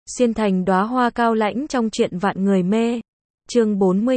xuyên thành đóa hoa cao lãnh trong truyện vạn người mê. Chương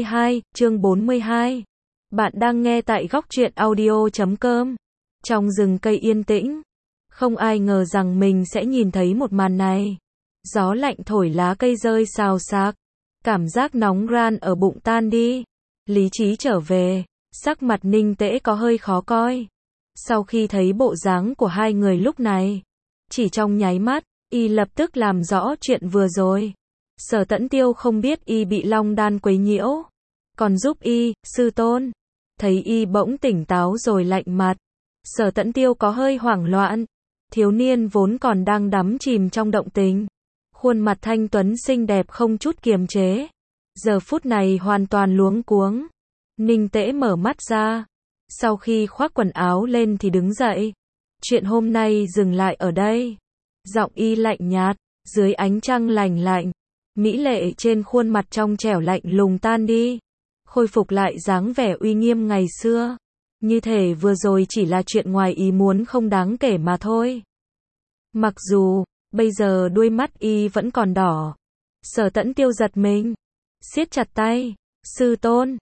42. Bạn đang nghe tại góc truyện audio.com. Trong rừng cây yên tĩnh, không ai ngờ rằng mình sẽ nhìn thấy một màn này. Gió lạnh thổi lá cây rơi xào xạc, cảm giác nóng ran ở bụng tan đi. Lý trí trở về, sắc mặt Ninh Tễ có hơi khó coi. Sau khi thấy bộ dáng của hai người lúc này, chỉ trong nháy mắt, y lập tức làm rõ chuyện vừa rồi. Sở Tẫn Tiêu không biết y bị long đan quấy nhiễu, còn giúp y, sư tôn. Thấy y bỗng tỉnh táo rồi lạnh mặt, Sở Tẫn Tiêu có hơi hoảng loạn. Thiếu niên vốn còn đang đắm chìm trong động tình, khuôn mặt thanh tuấn xinh đẹp không chút kiềm chế, giờ phút này hoàn toàn luống cuống. Ninh Tễ mở mắt ra, sau khi khoác quần áo lên thì đứng dậy. Chuyện hôm nay dừng lại ở đây. Giọng y lạnh nhạt, dưới ánh trăng lành lạnh, mỹ lệ trên khuôn mặt trong trẻo lạnh lùng tan đi, khôi phục lại dáng vẻ uy nghiêm ngày xưa. Như thể vừa rồi chỉ là chuyện ngoài ý muốn không đáng kể mà thôi. Mặc dù, bây giờ đuôi mắt y vẫn còn đỏ. Sở Tẫn Tiêu giật mình, siết chặt tay. Sư tôn,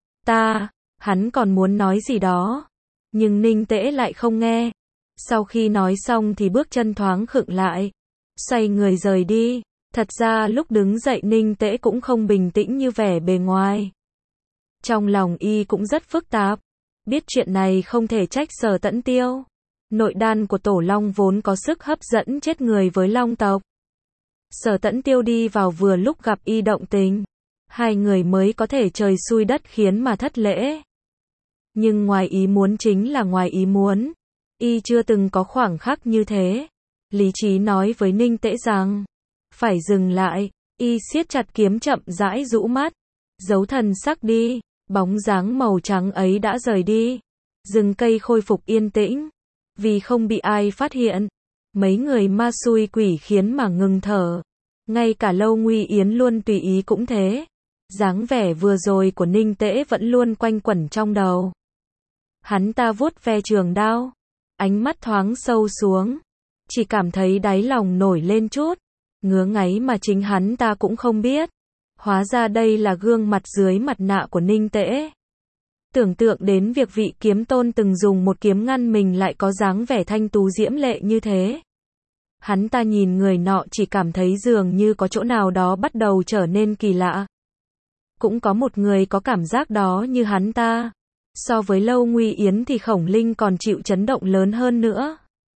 hắn còn muốn nói gì đó. Nhưng Ninh Tễ lại không nghe. Sau khi nói xong thì bước chân thoáng khựng lại, xoay người rời đi. Thật ra lúc đứng dậy Ninh Tễ cũng không bình tĩnh như vẻ bề ngoài. Trong lòng y cũng rất phức tạp. Biết chuyện này không thể trách Sở Tẫn Tiêu. Nội đan của Tổ Long vốn có sức hấp dẫn chết người với Long tộc. Sở Tẫn Tiêu đi vào vừa lúc gặp y động tình. Hai người mới có thể trời xui đất khiến mà thất lễ. Nhưng ngoài ý muốn chính là ngoài ý muốn. Y chưa từng có khoảng khắc như thế. Lý trí nói với Ninh Tễ rằng phải dừng lại. Y siết chặt kiếm chậm rãi rũ mắt, giấu thần sắc đi. Bóng dáng màu trắng ấy đã rời đi. Rừng cây khôi phục yên tĩnh. Vì không bị ai phát hiện, mấy người ma xui quỷ khiến mà ngừng thở. Ngay cả Lâu Nguy Yến luôn tùy ý cũng thế. Dáng vẻ vừa rồi của Ninh Tễ vẫn luôn quanh quẩn trong đầu. Hắn ta vuốt ve trường đao, ánh mắt thoáng sâu xuống, chỉ cảm thấy đáy lòng nổi lên chút ngứa ngáy mà chính hắn ta cũng không biết. Hóa ra đây là gương mặt dưới mặt nạ của Ninh Tễ. Tưởng tượng đến việc vị kiếm tôn từng dùng một kiếm ngăn mình lại có dáng vẻ thanh tú diễm lệ như thế. Hắn ta nhìn người nọ chỉ cảm thấy dường như có chỗ nào đó bắt đầu trở nên kỳ lạ. Cũng có một người có cảm giác đó như hắn ta. So với Lâu Nguy Yến thì Khổng Linh còn chịu chấn động lớn hơn nữa.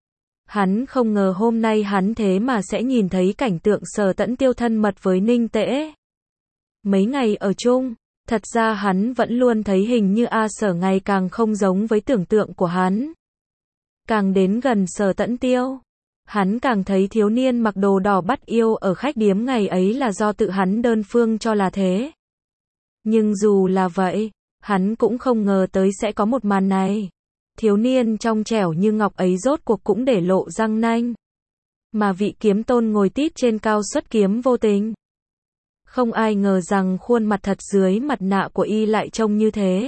Hắn không ngờ hôm nay hắn thế mà sẽ nhìn thấy cảnh tượng Sở Tẫn Tiêu thân mật với Ninh Tễ. Mấy ngày ở chung, thật ra hắn vẫn luôn thấy hình như Sở ngày càng không giống với tưởng tượng của hắn. Càng đến gần Sở Tẫn Tiêu, hắn càng thấy thiếu niên mặc đồ đỏ bắt yêu ở khách điếm ngày ấy là do tự hắn đơn phương cho là thế. Nhưng dù là vậy, hắn cũng không ngờ tới sẽ có một màn này. Thiếu niên trong trẻo như ngọc ấy rốt cuộc cũng để lộ răng nanh. Mà vị kiếm tôn ngồi tít trên cao xuất kiếm vô tình. Không ai ngờ rằng khuôn mặt thật dưới mặt nạ của y lại trông như thế.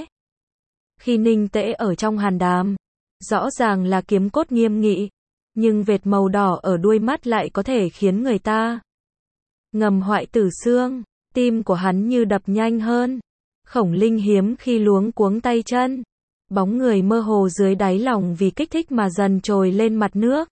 Khi Ninh Tễ ở trong hàn đàm, rõ ràng là kiếm cốt nghiêm nghị, nhưng vệt màu đỏ ở đuôi mắt lại có thể khiến người ta ngầm hoại tử xương. Tim của hắn như đập nhanh hơn. Khổng Linh hiếm khi luống cuống tay chân. Bóng người mơ hồ dưới đáy lòng vì kích thích mà dần trồi lên mặt nước.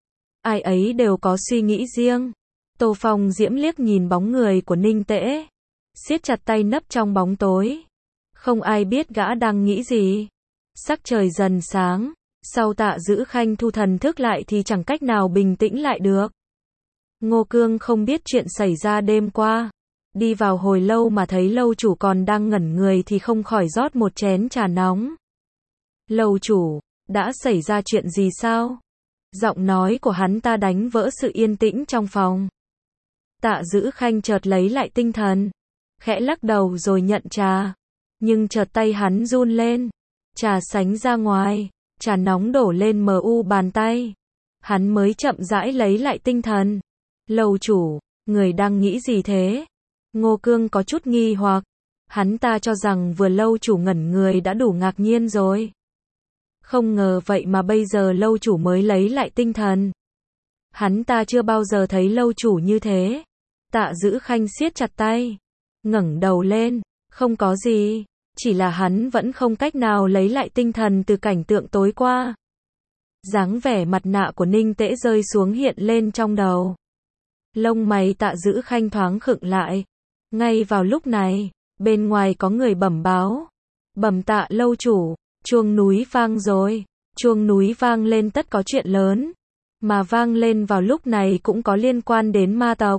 Ai ấy đều có suy nghĩ riêng. Tô Phong Diễm liếc nhìn bóng người của Ninh Tễ, siết chặt tay nấp trong bóng tối. Không ai biết gã đang nghĩ gì. Sắc trời dần sáng, sau Tạ Dữ Khanh thu thần thức lại thì chẳng cách nào bình tĩnh lại được. Ngô Cương không biết chuyện xảy ra đêm qua. Đi vào hồi lâu mà thấy lâu chủ còn đang ngẩn người thì không khỏi rót một chén trà nóng. Lâu chủ, đã xảy ra chuyện gì sao? Giọng nói của hắn ta đánh vỡ sự yên tĩnh trong phòng. Tạ Dữ Khanh chợt lấy lại tinh thần, khẽ lắc đầu rồi nhận trà. Nhưng chợt tay hắn run lên, trà sánh ra ngoài, trà nóng đổ lên bàn tay. Hắn mới chậm rãi lấy lại tinh thần. Lâu chủ, người đang nghĩ gì thế? Ngô Cương có chút nghi hoặc. Hắn ta cho rằng vừa lâu chủ ngẩn người đã đủ ngạc nhiên rồi. Không ngờ vậy mà bây giờ lâu chủ mới lấy lại tinh thần. Hắn ta chưa bao giờ thấy lâu chủ như thế. Tạ Dữ Khanh siết chặt tay, ngẩng đầu lên, không có gì, chỉ là hắn vẫn không cách nào lấy lại tinh thần từ cảnh tượng tối qua. Dáng vẻ mặt nạ của Ninh Tễ rơi xuống hiện lên trong đầu. Lông mày Tạ Dữ Khanh thoáng khựng lại. Ngay vào lúc này, bên ngoài có người bẩm báo. Bẩm Tạ lâu chủ, chuông núi vang rồi. Chuông núi vang lên tất có chuyện lớn. Mà vang lên vào lúc này cũng có liên quan đến ma tộc.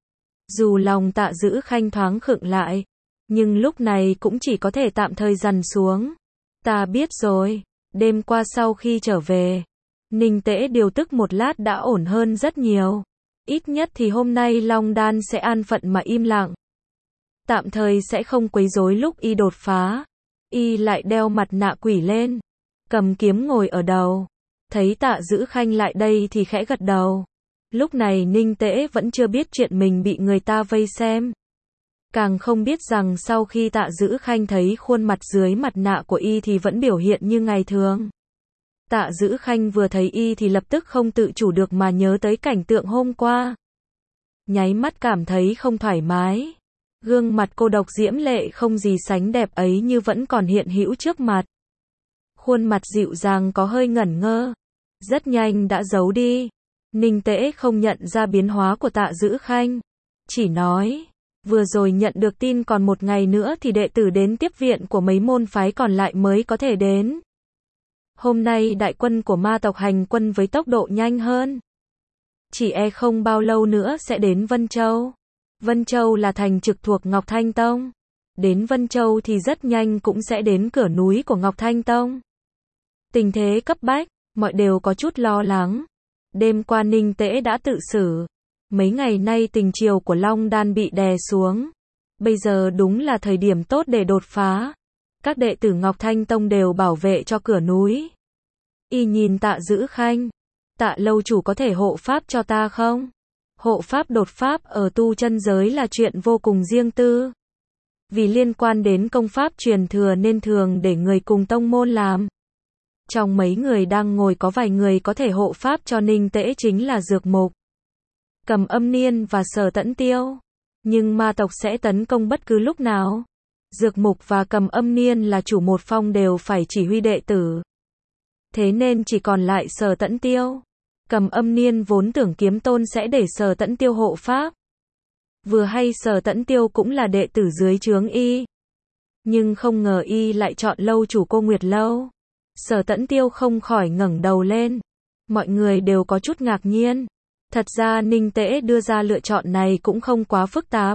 Dù lòng Tạ Dữ Khanh thoáng khựng lại, nhưng lúc này cũng chỉ có thể tạm thời dằn xuống. Ta biết rồi, đêm qua sau khi trở về, Ninh Tễ điều tức một lát đã ổn hơn rất nhiều. Ít nhất thì hôm nay Long Đan sẽ an phận mà im lặng. Tạm thời sẽ không quấy rối lúc y đột phá. Y lại đeo mặt nạ quỷ lên, cầm kiếm ngồi ở đầu. Thấy Tạ Dữ Khanh lại đây thì khẽ gật đầu. Lúc này Ninh Tễ vẫn chưa biết chuyện mình bị người ta vây xem. Càng không biết rằng sau khi Tạ Dữ Khanh thấy khuôn mặt dưới mặt nạ của y thì vẫn biểu hiện như ngày thường. Tạ Dữ Khanh vừa thấy y thì lập tức không tự chủ được mà nhớ tới cảnh tượng hôm qua. Nháy mắt cảm thấy không thoải mái. Gương mặt cô độc diễm lệ không gì sánh đẹp ấy như vẫn còn hiện hữu trước mặt. Khuôn mặt dịu dàng có hơi ngẩn ngơ. Rất nhanh đã giấu đi. Ninh Tễ không nhận ra biến hóa của Tạ Dữ Khanh. Chỉ nói, vừa rồi nhận được tin còn một ngày nữa thì đệ tử đến tiếp viện của mấy môn phái còn lại mới có thể đến. Hôm nay đại quân của ma tộc hành quân với tốc độ nhanh hơn. Chỉ e không bao lâu nữa sẽ đến Vân Châu. Vân Châu là thành trực thuộc Ngọc Thanh Tông. Đến Vân Châu thì rất nhanh cũng sẽ đến cửa núi của Ngọc Thanh Tông. Tình thế cấp bách, mọi đều có chút lo lắng. Đêm qua Ninh Tễ đã tự xử. Mấy ngày nay tình chiều của Long Đan bị đè xuống. Bây giờ đúng là thời điểm tốt để đột phá. Các đệ tử Ngọc Thanh Tông đều bảo vệ cho cửa núi. Y nhìn Tạ Dữ Khanh. Tạ lâu chủ có thể hộ pháp cho ta không? Hộ pháp đột pháp ở tu chân giới là chuyện vô cùng riêng tư. Vì liên quan đến công pháp truyền thừa nên thường để người cùng tông môn làm. Trong mấy người đang ngồi có vài người có thể hộ pháp cho Ninh Tễ chính là Dược Mục, Cầm Âm Niên và Sở Tẫn Tiêu. Nhưng ma tộc sẽ tấn công bất cứ lúc nào. Dược Mục và Cầm Âm Niên là chủ một phong đều phải chỉ huy đệ tử. Thế nên chỉ còn lại Sở Tẫn Tiêu. Cầm Âm Niên vốn tưởng Kiếm Tôn sẽ để Sở Tẫn Tiêu hộ pháp. Vừa hay Sở Tẫn Tiêu cũng là đệ tử dưới trướng y. Nhưng không ngờ y lại chọn lâu chủ Cô Nguyệt Lâu. Sở Tẫn Tiêu không khỏi ngẩng đầu lên. Mọi người đều có chút ngạc nhiên. Thật ra Ninh Tễ đưa ra lựa chọn này cũng không quá phức tạp.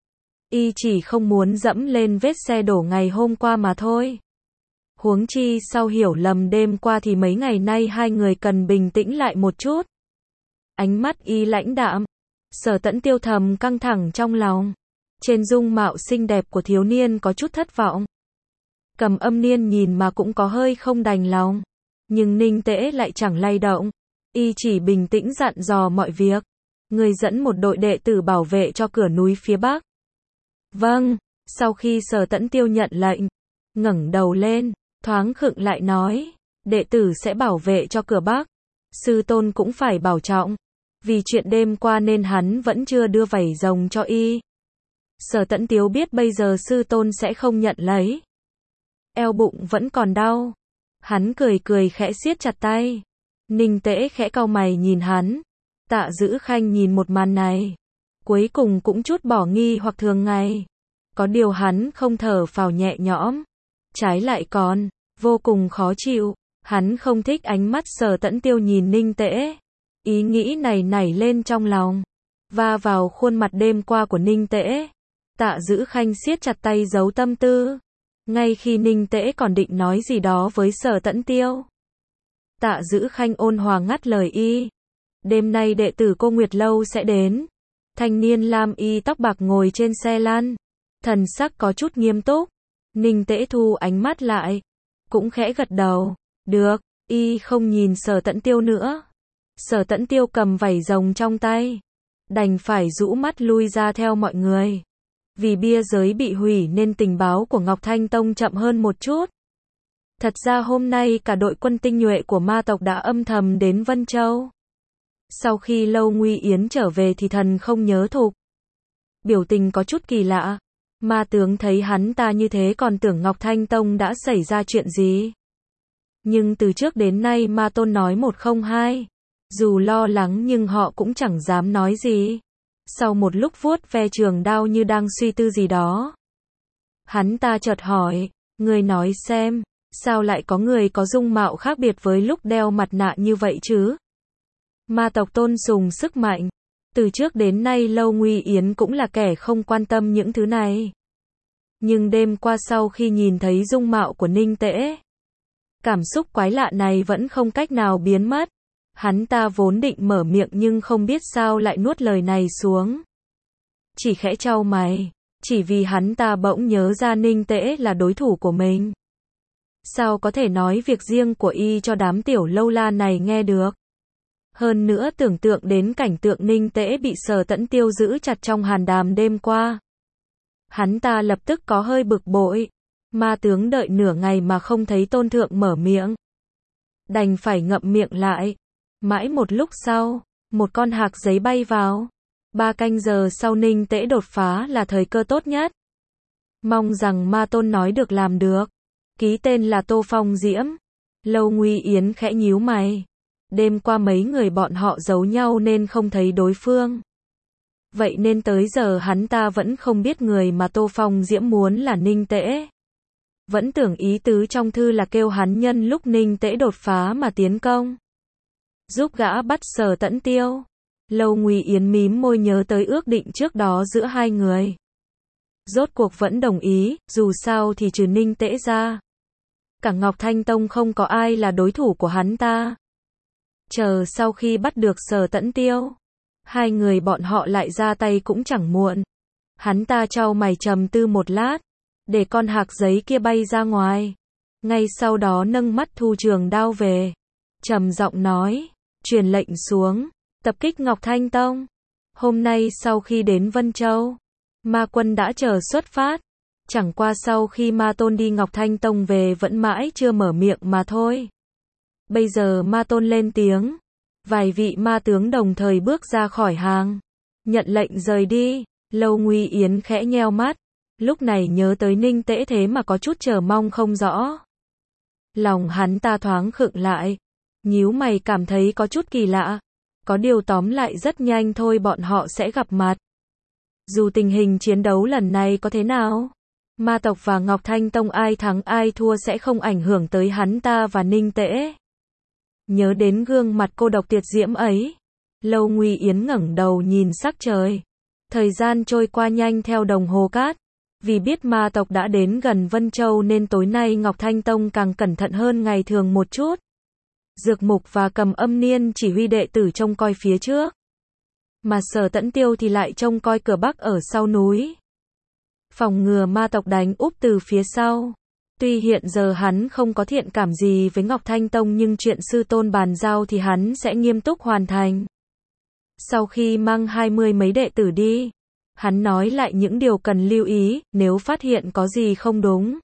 Y chỉ không muốn dẫm lên vết xe đổ ngày hôm qua mà thôi. Huống chi sau hiểu lầm đêm qua thì mấy ngày nay hai người cần bình tĩnh lại một chút. Ánh mắt y lãnh đạm. Sở Tẫn Tiêu thầm căng thẳng trong lòng. Trên dung mạo xinh đẹp của thiếu niên có chút thất vọng. Cầm Âm Niên nhìn mà cũng có hơi không đành lòng. Nhưng Ninh Tễ lại chẳng lay động. Y chỉ bình tĩnh dặn dò mọi việc. Người dẫn một đội đệ tử bảo vệ cho cửa núi phía bắc. Vâng. Sau khi Sở Tẫn Tiêu nhận lệnh, ngẩng đầu lên, thoáng khựng lại nói, đệ tử sẽ bảo vệ cho cửa bắc. Sư tôn cũng phải bảo trọng. Vì chuyện đêm qua nên hắn vẫn chưa đưa vảy rồng cho y. Sở Tẫn Tiêu biết bây giờ sư tôn sẽ không nhận lấy. Eo bụng vẫn còn đau. Hắn cười cười khẽ siết chặt tay. Ninh Tễ khẽ cau mày nhìn hắn. Tạ Dữ Khanh nhìn một màn này. Cuối cùng cũng chút bỏ nghi hoặc thường ngày. Có điều hắn không thở phào nhẹ nhõm. Trái lại còn vô cùng khó chịu. Hắn không thích ánh mắt Sở Tẫn Tiêu nhìn Ninh Tễ. Ý nghĩ này nảy lên trong lòng. Va vào khuôn mặt đêm qua của Ninh Tễ. Tạ Dữ Khanh siết chặt tay giấu tâm tư. Ngay khi Ninh Tễ còn định nói gì đó với Sở Tẫn Tiêu, Tạ Dữ Khanh ôn hòa ngắt lời y. Đêm nay đệ tử Cô Nguyệt Lâu sẽ đến. Thanh niên lam y tóc bạc ngồi trên xe lăn. Thần sắc có chút nghiêm túc. Ninh Tễ thu ánh mắt lại. Cũng khẽ gật đầu. Được, y không nhìn Sở Tẫn Tiêu nữa. Sở Tẫn Tiêu cầm vảy rồng trong tay. Đành phải rũ mắt lui ra theo mọi người. Vì bia giới bị hủy nên tình báo của Ngọc Thanh Tông chậm hơn một chút. Thật ra hôm nay cả đội quân tinh nhuệ của ma tộc đã âm thầm đến Vân Châu. Sau khi Lâu Nguy Yến trở về thì thần không nhớ thục. biểu tình có chút kỳ lạ. Ma tướng thấy hắn ta như thế còn tưởng Ngọc Thanh Tông đã xảy ra chuyện gì. Nhưng từ trước đến nay Ma Tôn nói một không hai. Dù lo lắng nhưng họ cũng chẳng dám nói gì. Sau một lúc vuốt ve trường đao như đang suy tư gì đó, hắn ta chợt hỏi, người nói xem, sao lại có người có dung mạo khác biệt với lúc đeo mặt nạ như vậy chứ? Ma tộc tôn sùng sức mạnh. Từ trước đến nay Lâu Nguy Yến cũng là kẻ không quan tâm những thứ này. Nhưng đêm qua sau khi nhìn thấy dung mạo của Ninh Tễ, cảm xúc quái lạ này vẫn không cách nào biến mất. Hắn ta vốn định mở miệng nhưng không biết sao lại nuốt lời này xuống. Chỉ khẽ chau mày, chỉ vì hắn ta bỗng nhớ ra Ninh Tễ là đối thủ của mình. Sao có thể nói việc riêng của y cho đám tiểu lâu la này nghe được? Hơn nữa tưởng tượng đến cảnh tượng Ninh Tễ bị Sở Tẫn Tiêu giữ chặt trong hàn đàm đêm qua, hắn ta lập tức có hơi bực bội. Ma tướng đợi nửa ngày mà không thấy tôn thượng mở miệng, đành phải ngậm miệng lại. Mãi một lúc sau, một con hạc giấy bay vào. 3 canh giờ sau Ninh Tễ đột phá là thời cơ tốt nhất. Mong rằng Ma Tôn nói được làm được. Ký tên là Tô Phong Diễm. Lâu Nguy Yến khẽ nhíu mày. Đêm qua mấy người bọn họ giấu nhau nên không thấy đối phương. Vậy nên tới giờ hắn ta vẫn không biết người mà Tô Phong Diễm muốn là Ninh Tễ. Vẫn tưởng ý tứ trong thư là kêu hắn nhân lúc Ninh Tễ đột phá mà tiến công, giúp gã bắt Sở Tẫn Tiêu. Lâu Nguy Yến mím môi nhớ tới ước định trước đó giữa hai người. Rốt cuộc vẫn đồng ý, dù sao thì trừ Ninh Tễ ra, cả Ngọc Thanh Tông không có ai là đối thủ của hắn ta. Chờ sau khi bắt được Sở Tẫn Tiêu, hai người bọn họ lại ra tay cũng chẳng muộn. Hắn ta chau mày trầm tư một lát, để con hạc giấy kia bay ra ngoài. Ngay sau đó nâng mắt thu trường đao về, trầm giọng nói, truyền lệnh xuống, tập kích Ngọc Thanh Tông. Hôm nay sau khi đến Vân Châu, ma quân đã chờ xuất phát. Chẳng qua sau khi Ma Tôn đi Ngọc Thanh Tông về vẫn mãi chưa mở miệng mà thôi. Bây giờ Ma Tôn lên tiếng, vài vị ma tướng đồng thời bước ra khỏi hàng, nhận lệnh rời đi. Lâu Nguy Yến khẽ nheo mắt, lúc này nhớ tới Ninh Tễ thế mà có chút chờ mong không rõ. Lòng hắn ta thoáng khựng lại, nhíu mày cảm thấy có chút kỳ lạ. Có điều tóm lại rất nhanh thôi bọn họ sẽ gặp mặt. Dù tình hình chiến đấu lần này có thế nào, ma tộc và Ngọc Thanh Tông ai thắng ai thua sẽ không ảnh hưởng tới hắn ta và Ninh Tễ. Nhớ đến gương mặt cô độc tuyệt diễm ấy, Lâu Nguy Yến ngẩng đầu nhìn sắc trời. Thời gian trôi qua nhanh theo đồng hồ cát. Vì biết ma tộc đã đến gần Vân Châu nên tối nay Ngọc Thanh Tông càng cẩn thận hơn ngày thường một chút. Dược Mục và Cầm Âm Niên chỉ huy đệ tử trông coi phía trước, mà Sở Tẫn Tiêu thì lại trông coi cửa bắc ở sau núi, phòng ngừa ma tộc đánh úp từ phía sau. Tuy hiện giờ hắn không có thiện cảm gì với Ngọc Thanh Tông nhưng chuyện sư tôn bàn giao thì hắn sẽ nghiêm túc hoàn thành. Sau khi mang 20 mấy đệ tử đi, hắn nói lại những điều cần lưu ý, nếu phát hiện có gì không đúng,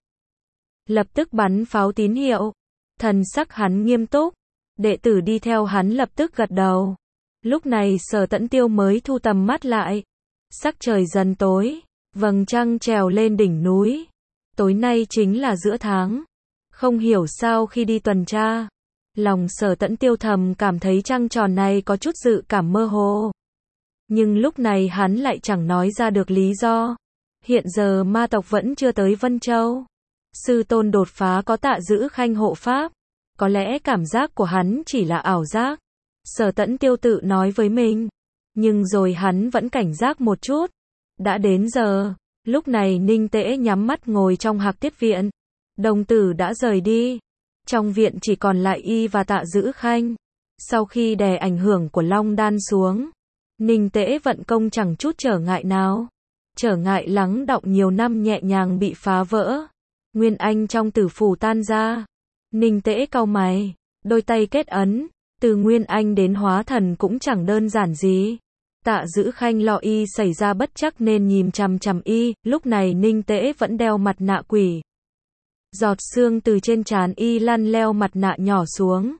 lập tức bắn pháo tín hiệu. Thần sắc hắn nghiêm túc, đệ tử đi theo hắn lập tức gật đầu. Lúc này Sở Tẫn Tiêu mới thu tầm mắt lại. Sắc trời dần tối, vầng trăng trèo lên đỉnh núi. Tối nay chính là giữa tháng. Không hiểu sao khi đi tuần tra, lòng Sở Tẫn Tiêu thầm cảm thấy trăng tròn này có chút dự cảm mơ hồ. Nhưng lúc này hắn lại chẳng nói ra được lý do. Hiện giờ ma tộc vẫn chưa tới Vân Châu. Sư tôn đột phá có Tạ Dữ Khanh hộ pháp. Có lẽ cảm giác của hắn chỉ là ảo giác. Sở Tẫn Tiêu tự nói với mình. Nhưng rồi hắn vẫn cảnh giác một chút. Đã đến giờ. Lúc này Ninh Tễ nhắm mắt ngồi trong Hạc Tiết Viện. Đồng tử đã rời đi. Trong viện chỉ còn lại y và Tạ Dữ Khanh. Sau khi đè ảnh hưởng của Long Đan xuống, Ninh Tễ vận công chẳng chút trở ngại nào. Trở ngại lắng đọng nhiều năm nhẹ nhàng bị phá vỡ. Nguyên anh trong tử phủ tan ra. Ninh Tễ cau mày, đôi tay kết ấn, từ Nguyên Anh đến hóa thần cũng chẳng đơn giản gì. Tạ Dữ Khanh lo y xảy ra bất trắc nên nhìn chằm chằm y, lúc này Ninh Tễ vẫn đeo mặt nạ quỷ. Giọt sương từ trên trán y lăn leo mặt nạ nhỏ xuống.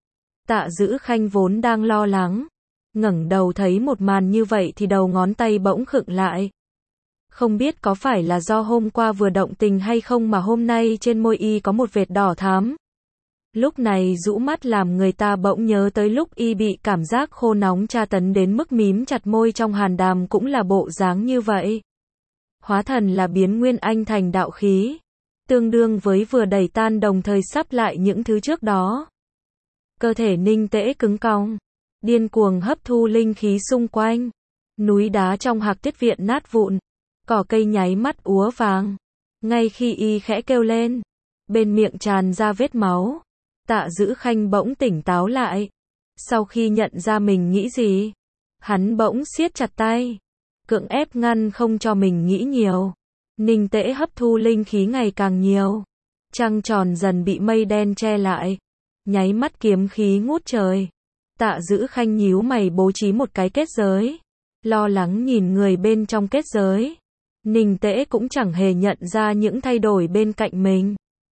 Tạ Dữ Khanh vốn đang lo lắng, ngẩng đầu thấy một màn như vậy thì đầu ngón tay bỗng khựng lại. Không biết có phải là do hôm qua vừa động tình hay không mà hôm nay trên môi y có một vệt đỏ thắm. Lúc này rũ mắt làm người ta bỗng nhớ tới lúc y bị cảm giác khô nóng tra tấn đến mức mím chặt môi trong hàn đàm cũng là bộ dáng như vậy. Hóa thần là biến nguyên anh thành đạo khí, tương đương với vừa đẩy tan đồng thời sắp lại những thứ trước đó. Cơ thể Ninh Tễ cứng cong, điên cuồng hấp thu linh khí xung quanh. Núi đá trong Hạc Tiết Viện nát vụn, cỏ cây nháy mắt úa vàng. Ngay khi y khẽ kêu lên, bên miệng tràn ra vết máu. Tạ Dữ Khanh bỗng tỉnh táo lại. Sau khi nhận ra mình nghĩ gì, hắn bỗng siết chặt tay, cưỡng ép ngăn không cho mình nghĩ nhiều. Ninh Tễ hấp thu linh khí ngày càng nhiều. Trăng tròn dần bị mây đen che lại. Nháy mắt kiếm khí ngút trời. Tạ Dữ Khanh nhíu mày bố trí một cái kết giới. Lo lắng nhìn người bên trong kết giới. Ninh Tễ cũng chẳng hề nhận ra những thay đổi bên cạnh mình.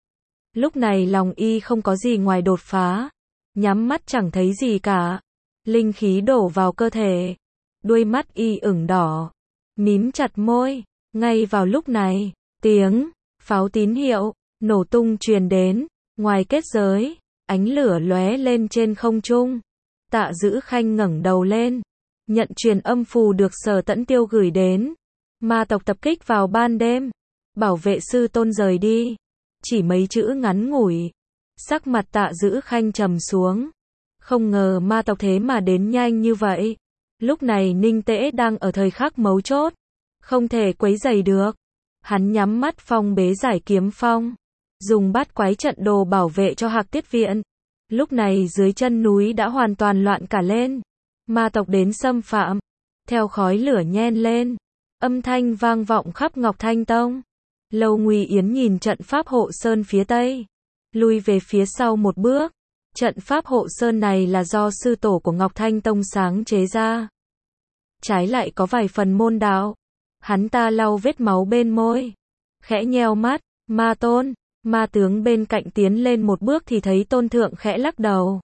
Lúc này lòng y không có gì ngoài đột phá. Nhắm mắt chẳng thấy gì cả. Linh khí đổ vào cơ thể. Đuôi mắt y ửng đỏ. Mím chặt môi. Ngay vào lúc này, tiếng pháo tín hiệu nổ tung truyền đến. Ngoài kết giới, ánh lửa lóe lên trên không trung. Tạ Dữ Khanh ngẩng đầu lên, nhận truyền âm phù được Sở Tẫn Tiêu gửi đến. Ma tộc tập kích vào ban đêm, bảo vệ sư tôn rời đi. Chỉ mấy chữ ngắn ngủi. Sắc mặt Tạ Dữ Khanh trầm xuống. Không ngờ ma tộc thế mà đến nhanh như vậy. Lúc này Ninh Tễ đang ở thời khắc mấu chốt, không thể quấy rầy được. Hắn nhắm mắt phong bế giải kiếm phong, dùng bát quái trận đồ bảo vệ cho Hạc Tiết Viện. Lúc này dưới chân núi đã hoàn toàn loạn cả lên. Ma tộc đến xâm phạm. Theo khói lửa nhen lên, âm thanh vang vọng khắp Ngọc Thanh Tông. Lâu Nguy Yến nhìn trận pháp hộ sơn phía tây, lui về phía sau một bước. Trận pháp hộ sơn này là do sư tổ của Ngọc Thanh Tông sáng chế ra. Trái lại có vài phần môn đạo. Hắn ta lau vết máu bên môi, khẽ nheo mắt. Ma tôn, ma tướng bên cạnh tiến lên một bước thì thấy tôn thượng khẽ lắc đầu.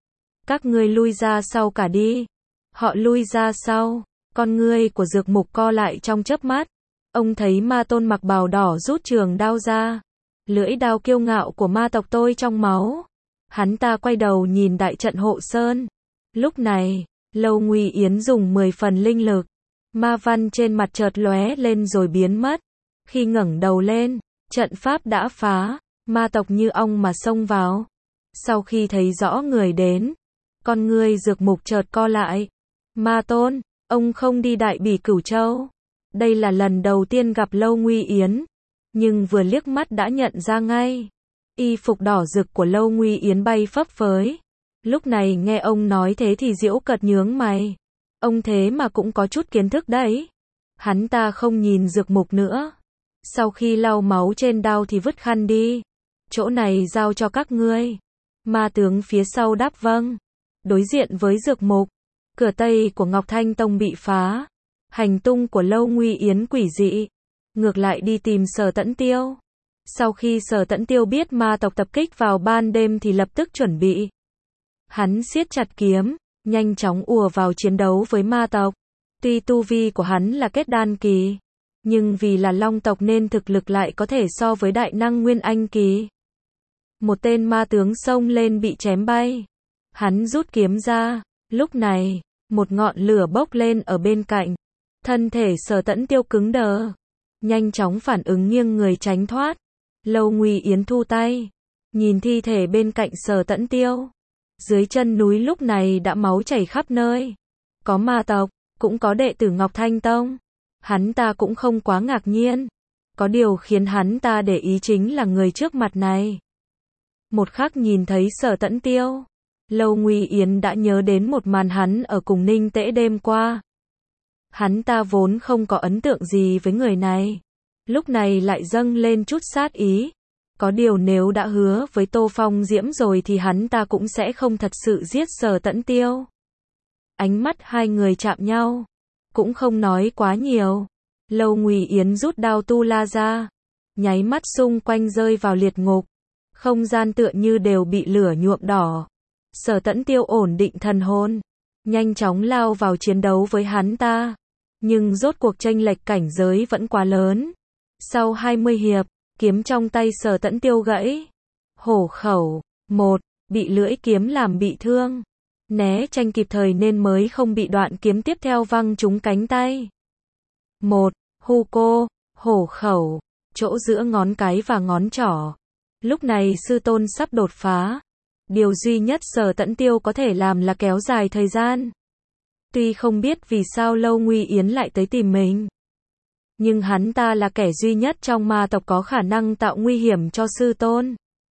Các ngươi lui ra sau cả đi. Họ lui ra sau, con ngươi của Dược Mục co lại trong chớp mắt. Ông thấy ma tôn mặc bào đỏ rút trường đao ra. Lưỡi đao kiêu ngạo của ma tộc tôi trong máu. Hắn ta quay đầu nhìn đại trận hộ sơn. Lúc này, Lâu Nguy Yến dùng 10 phần linh lực. Ma văn trên mặt chợt lóe lên rồi biến mất. Khi ngẩng đầu lên, trận pháp đã phá, ma tộc như ong mà xông vào. Sau khi thấy rõ người đến, con ngươi Dược Mục chợt co lại. Ma tôn, ông không đi Đại Bỉ Cửu Châu. Đây là lần đầu tiên gặp Lâu Nguy Yến, nhưng vừa liếc mắt đã nhận ra ngay. Y phục đỏ rực của Lâu Nguy Yến bay phấp phới. Lúc này nghe ông nói thế thì Diễu Cật nhướng mày. Ông thế mà cũng có chút kiến thức đấy. Hắn ta không nhìn Dược Mục nữa. Sau khi lau máu trên đao thì vứt khăn đi. Chỗ này giao cho các ngươi. Ma tướng phía sau đáp vâng. Đối diện với Dược Mục, cửa tây của Ngọc Thanh Tông bị phá. Hành tung của Lâu Nguy Yến quỷ dị. Ngược lại đi tìm Sở Tẫn Tiêu. Sau khi Sở Tẫn Tiêu biết ma tộc tập kích vào ban đêm thì lập tức chuẩn bị. Hắn siết chặt kiếm, nhanh chóng ùa vào chiến đấu với ma tộc. Tuy tu vi của hắn là kết đan kỳ, nhưng vì là long tộc nên thực lực lại có thể so với đại năng nguyên anh kỳ. Một tên ma tướng xông lên bị chém bay. Hắn rút kiếm ra. Lúc này, một ngọn lửa bốc lên ở bên cạnh. Thân thể Sở Tẫn Tiêu cứng đờ, nhanh chóng phản ứng nghiêng người tránh thoát. Lâu Nguy Yến thu tay, nhìn thi thể bên cạnh Sở Tẫn Tiêu. Dưới chân núi lúc này đã máu chảy khắp nơi. Có ma tộc, cũng có đệ tử Ngọc Thanh Tông. Hắn ta cũng không quá ngạc nhiên. Có điều khiến hắn ta để ý chính là người trước mặt này. Một khắc nhìn thấy Sở Tẫn Tiêu, Lâu Nguy Yến đã nhớ đến một màn hắn ở cùng Ninh Tễ đêm qua. Hắn ta vốn không có ấn tượng gì với người này, lúc này lại dâng lên chút sát ý. Có điều nếu đã hứa với Tô Phong Diễm rồi thì hắn ta cũng sẽ không thật sự giết Sở Tẫn Tiêu. Ánh mắt hai người chạm nhau, cũng không nói quá nhiều. Lâu Nguy Yến rút đao tu la ra, nháy mắt xung quanh rơi vào liệt ngục. Không gian tựa như đều bị lửa nhuộm đỏ. Sở Tẫn Tiêu ổn định thần hồn, nhanh chóng lao vào chiến đấu với hắn ta. Nhưng rốt cuộc chênh lệch cảnh giới vẫn quá lớn. Sau 20 hiệp, kiếm trong tay Sở Tẫn Tiêu gãy. Hổ khẩu, 1, bị lưỡi kiếm làm bị thương. Né tranh kịp thời nên mới không bị đoạn kiếm tiếp theo văng trúng cánh tay. 1, hu cô, hổ khẩu, chỗ giữa ngón cái và ngón trỏ. Lúc này sư tôn sắp đột phá. Điều duy nhất Sở Tẫn Tiêu có thể làm là kéo dài thời gian. Tuy không biết vì sao Lâu Nguy Yến lại tới tìm mình, nhưng hắn ta là kẻ duy nhất trong ma tộc có khả năng tạo nguy hiểm cho sư tôn.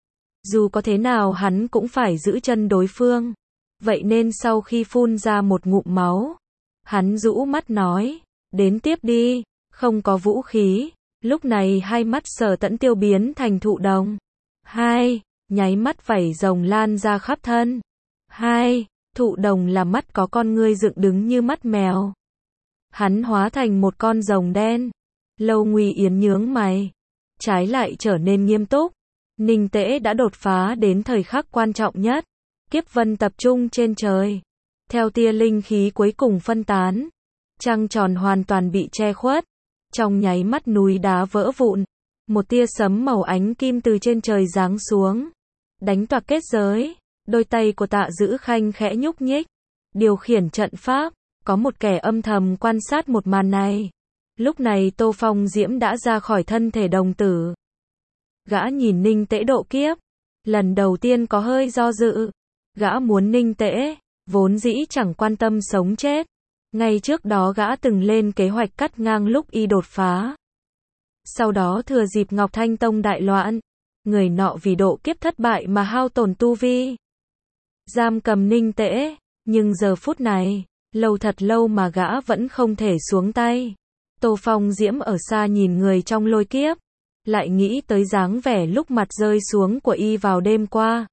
Dù có thế nào hắn cũng phải giữ chân đối phương. Vậy nên sau khi phun ra một ngụm máu, hắn rũ mắt nói, đến tiếp đi, không có vũ khí. Lúc này hai mắt Sở Tẫn Tiêu biến thành thụ đồng. 2, nháy mắt vảy rồng lan ra khắp thân. 2, thụ đồng là mắt có con ngươi dựng đứng như mắt mèo. Hắn hóa thành một con rồng đen. Lâu Nguy Yến nhướng mày, trái lại trở nên nghiêm túc. Ninh Tễ đã đột phá đến thời khắc quan trọng nhất. Kiếp vân tập trung trên trời. Theo tia linh khí cuối cùng phân tán, trăng tròn hoàn toàn bị che khuất. Trong nháy mắt núi đá vỡ vụn. Một tia sấm màu ánh kim từ trên trời giáng xuống, đánh toạc kết giới. Đôi tay của Tạ Dữ Khanh khẽ nhúc nhích, điều khiển trận pháp. Có một kẻ âm thầm quan sát một màn này. Lúc này Tô Phong Diễm đã ra khỏi thân thể đồng tử. Gã nhìn Ninh Tễ độ kiếp, lần đầu tiên có hơi do dự. Gã muốn Ninh Tễ, vốn dĩ chẳng quan tâm sống chết. Ngay trước đó gã từng lên kế hoạch cắt ngang lúc y đột phá. Sau đó thừa dịp Ngọc Thanh Tông đại loạn, người nọ vì độ kiếp thất bại mà hao tổn tu vi, giam cầm Ninh Tễ. Nhưng giờ phút này, lâu thật lâu mà gã vẫn không thể xuống tay. Tô Phong Diễm ở xa nhìn người trong lôi kiếp, lại nghĩ tới dáng vẻ lúc mặt rơi xuống của y vào đêm qua.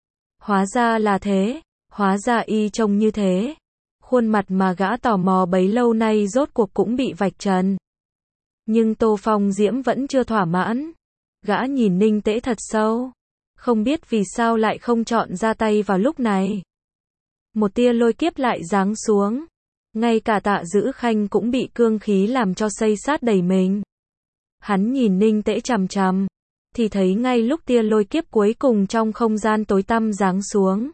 Hóa ra là thế, hóa ra y trông như thế. Khuôn mặt mà gã tò mò bấy lâu nay rốt cuộc cũng bị vạch trần. Nhưng Tô Phong Diễm vẫn chưa thỏa mãn. Gã nhìn Ninh Tễ thật sâu, không biết vì sao lại không chọn ra tay vào lúc này. Một tia lôi kiếp lại giáng xuống. Ngay cả Tạ Dữ Khanh cũng bị cương khí làm cho xây sát đầy mình. Hắn nhìn Ninh Tễ chằm chằm, thì thấy ngay lúc tia lôi kiếp cuối cùng trong không gian tối tăm giáng xuống,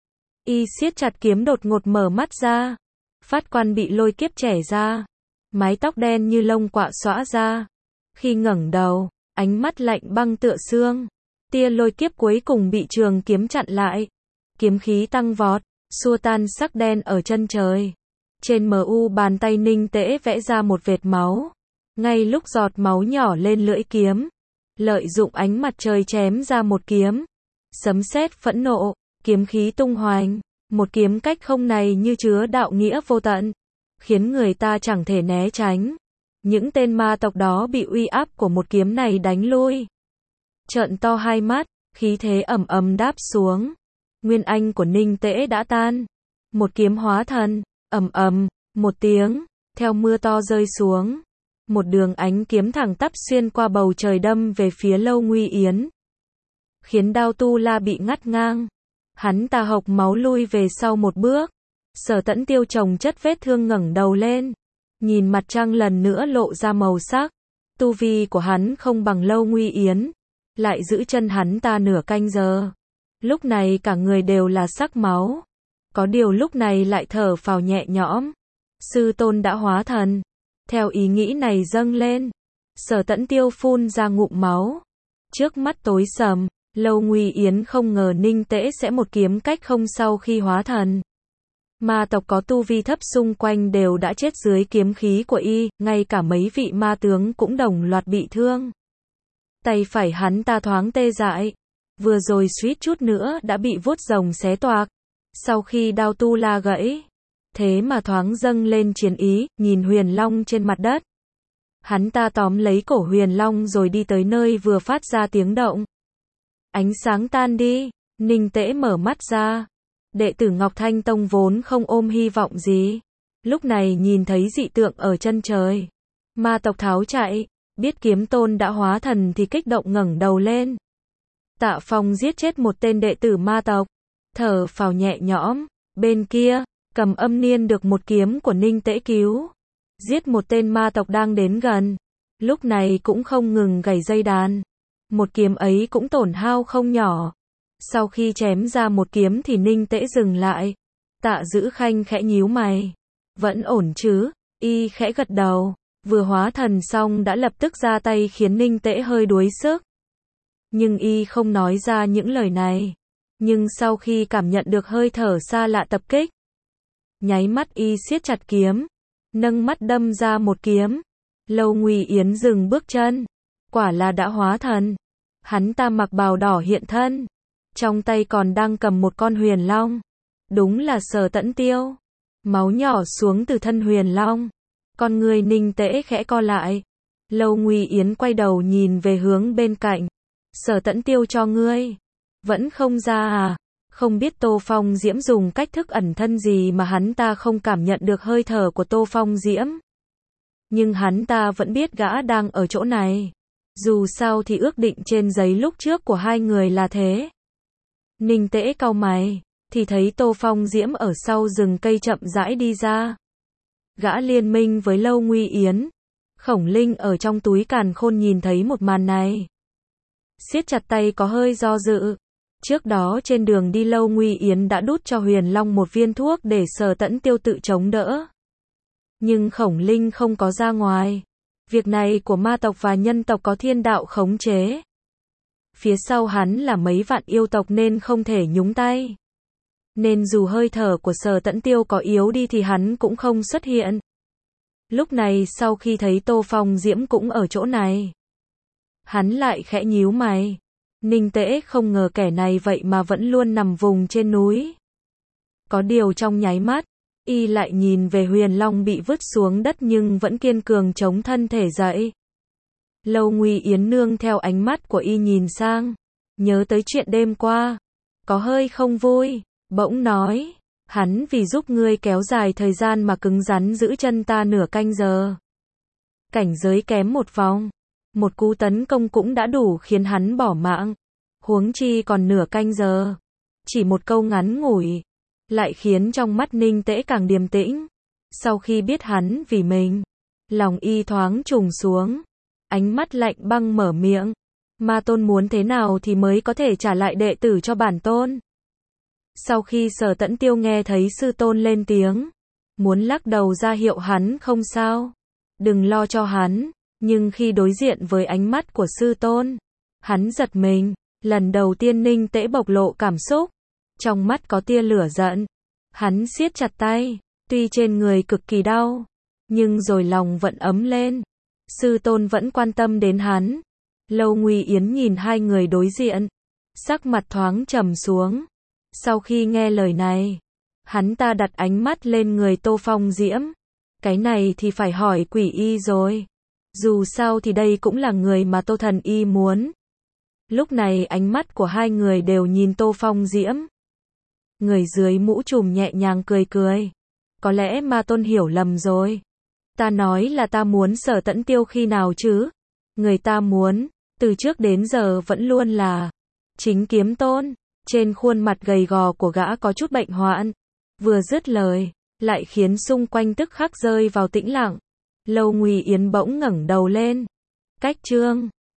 y siết chặt kiếm đột ngột mở mắt ra. Phát quan bị lôi kiếp chẻ ra, mái tóc đen như lông quạ xõa ra. Khi ngẩng đầu, ánh mắt lạnh băng tựa xương. Tia lôi kiếp cuối cùng bị trường kiếm chặn lại. Kiếm khí tăng vọt, xua tan sắc đen ở chân trời. Trên mu bàn tay Ninh Tễ vẽ ra một vệt máu. Ngay lúc giọt máu nhỏ lên lưỡi kiếm, lợi dụng ánh mặt trời chém ra một kiếm. Sấm sét phẫn nộ, kiếm khí tung hoành. Một kiếm cách không này như chứa đạo nghĩa vô tận, khiến người ta chẳng thể né tránh. Những tên ma tộc đó bị uy áp của một kiếm này đánh lui. Trợn to hai mắt, khí thế ầm ầm đáp xuống. Nguyên anh của Ninh Tễ đã tan. Một kiếm hóa thần, ầm ầm, một tiếng, theo mưa to rơi xuống. Một đường ánh kiếm thẳng tắp xuyên qua bầu trời đâm về phía Lâu Nguy Yến, khiến Đao Tu La bị ngắt ngang. Hắn ta hộc máu lui về sau một bước. Sở Tẫn Tiêu chồng chất vết thương ngẩng đầu lên, nhìn mặt trăng lần nữa lộ ra màu sắc. Tu vi của hắn không bằng Lâu Nguy Yến, lại giữ chân hắn ta nửa canh giờ. Lúc này cả người đều là sắc máu. Có điều lúc này lại thở phào nhẹ nhõm. Sư tôn đã hóa thần. Theo ý nghĩ này dâng lên, Sở Tẫn Tiêu phun ra ngụm máu. Trước mắt tối sầm, Lâu Nguy Yến không ngờ Ninh Tễ sẽ một kiếm cách không sau khi hóa thần. Ma tộc có tu vi thấp xung quanh đều đã chết dưới kiếm khí của y, ngay cả mấy vị ma tướng cũng đồng loạt bị thương. Tay phải hắn ta thoáng tê dại, vừa rồi suýt chút nữa đã bị vuốt rồng xé toạc. Sau khi Đao Tu La gãy, thế mà thoáng dâng lên chiến ý, nhìn Huyền Long trên mặt đất. Hắn ta tóm lấy cổ Huyền Long rồi đi tới nơi vừa phát ra tiếng động. Ánh sáng tan đi, Ninh Tễ mở mắt ra. Đệ tử Ngọc Thanh Tông vốn không ôm hy vọng gì, lúc này nhìn thấy dị tượng ở chân trời. Ma tộc tháo chạy, biết kiếm tôn đã hóa thần thì kích động ngẩng đầu lên. Tạ Phong giết chết một tên đệ tử ma tộc, thở phào nhẹ nhõm. Bên kia, Cầm Âm Niên được một kiếm của Ninh Tễ cứu. giết một tên ma tộc đang đến gần. Lúc này cũng không ngừng gảy dây đàn. Một kiếm ấy cũng tổn hao không nhỏ. Sau khi chém ra một kiếm thì Ninh Tễ dừng lại. Tạ Dữ Khanh khẽ nhíu mày. Vẫn ổn chứ? Y khẽ gật đầu. Vừa hóa thần xong đã lập tức ra tay khiến Ninh Tễ hơi đuối sức. Nhưng Y không nói ra những lời này. Nhưng sau khi cảm nhận được hơi thở xa lạ tập kích, nháy mắt Y siết chặt kiếm, nâng mắt đâm ra một kiếm. Lâu Nguy Yến dừng bước chân. Quả là đã hóa thần. Hắn ta mặc bào đỏ hiện thân. Trong tay còn đang cầm một con huyền long. Đúng là Sở Tẫn Tiêu. Máu nhỏ xuống từ thân huyền long. Con người Ninh Tễ khẽ co lại. Lâu Nguy Yến quay đầu nhìn về hướng bên cạnh. Sở Tẫn Tiêu cho ngươi. Vẫn không ra à? Không biết Tô Phong Diễm dùng cách thức ẩn thân gì mà hắn ta không cảm nhận được hơi thở của Tô Phong Diễm. Nhưng hắn ta vẫn biết gã đang ở chỗ này. Dù sao thì ước định trên giấy lúc trước của hai người là thế. Ninh Tễ cau mày, thì thấy Tô Phong Diễm ở sau rừng cây chậm rãi đi ra. Gã liên minh với Lâu Nguy Yến. Khổng Linh ở trong túi càn khôn nhìn thấy một màn này. Siết chặt tay có hơi do dự. Trước đó trên đường đi Lâu Nguy Yến đã đút cho Huyền Long một viên thuốc để Sở Tẫn Tiêu tự chống đỡ. Nhưng Khổng Linh không có ra ngoài. Việc này của ma tộc và nhân tộc có thiên đạo khống chế. Phía sau hắn là mấy vạn yêu tộc nên không thể nhúng tay. Nên dù hơi thở của Sở Tẫn Tiêu có yếu đi thì hắn cũng không xuất hiện. Lúc này sau khi thấy Tô Phong Diễm cũng ở chỗ này, hắn lại khẽ nhíu mày. Ninh Tễ không ngờ kẻ này vậy mà vẫn luôn nằm vùng trên núi. Có điều trong nháy mắt, Y lại nhìn về Huyền Long bị vứt xuống đất nhưng vẫn kiên cường chống thân thể dậy. Lâu Nguy Yến nương theo ánh mắt của Y nhìn sang, nhớ tới chuyện đêm qua, có hơi không vui, bỗng nói, hắn vì giúp ngươi kéo dài thời gian mà cứng rắn giữ chân ta nửa canh giờ. Cảnh giới kém một vòng, một cú tấn công cũng đã đủ khiến hắn bỏ mạng, huống chi còn nửa canh giờ. Chỉ một câu ngắn ngủi lại khiến trong mắt Ninh Tễ càng điềm tĩnh. Sau khi biết hắn vì mình, lòng Y thoáng trùng xuống, ánh mắt lạnh băng mở miệng. Ma tôn muốn thế nào thì mới có thể trả lại đệ tử cho bản tôn? Sau khi Sở Tẫn Tiêu nghe thấy sư tôn lên tiếng, muốn lắc đầu ra hiệu hắn không sao, đừng lo cho hắn. Nhưng khi đối diện với ánh mắt của sư tôn, hắn giật mình. Lần đầu tiên Ninh Tễ bộc lộ cảm xúc, trong mắt có tia lửa giận. Hắn siết chặt tay, tuy trên người cực kỳ đau, nhưng rồi lòng vẫn ấm lên. Sư tôn vẫn quan tâm đến hắn. Lâu Nguy Yến nhìn hai người đối diện, sắc mặt thoáng trầm xuống. Sau khi nghe lời này, hắn ta đặt ánh mắt lên người Tô Phong Diễm. Cái này thì phải hỏi Quỷ Y rồi. Dù sao thì đây cũng là người mà Tô Thần Y muốn. Lúc này ánh mắt của hai người đều nhìn Tô Phong Diễm. Người dưới mũ trùm nhẹ nhàng cười cười. Có lẽ ma tôn hiểu lầm rồi. Ta nói là ta muốn Sở Tẫn Tiêu khi nào chứ? Người ta muốn, từ trước đến giờ vẫn luôn là Chính Kiếm Tôn. Trên khuôn mặt gầy gò của gã có chút bệnh hoạn. Vừa dứt lời, lại khiến xung quanh tức khắc rơi vào tĩnh lặng. Lâu Nguy Yến bỗng ngẩng đầu lên. Cách chương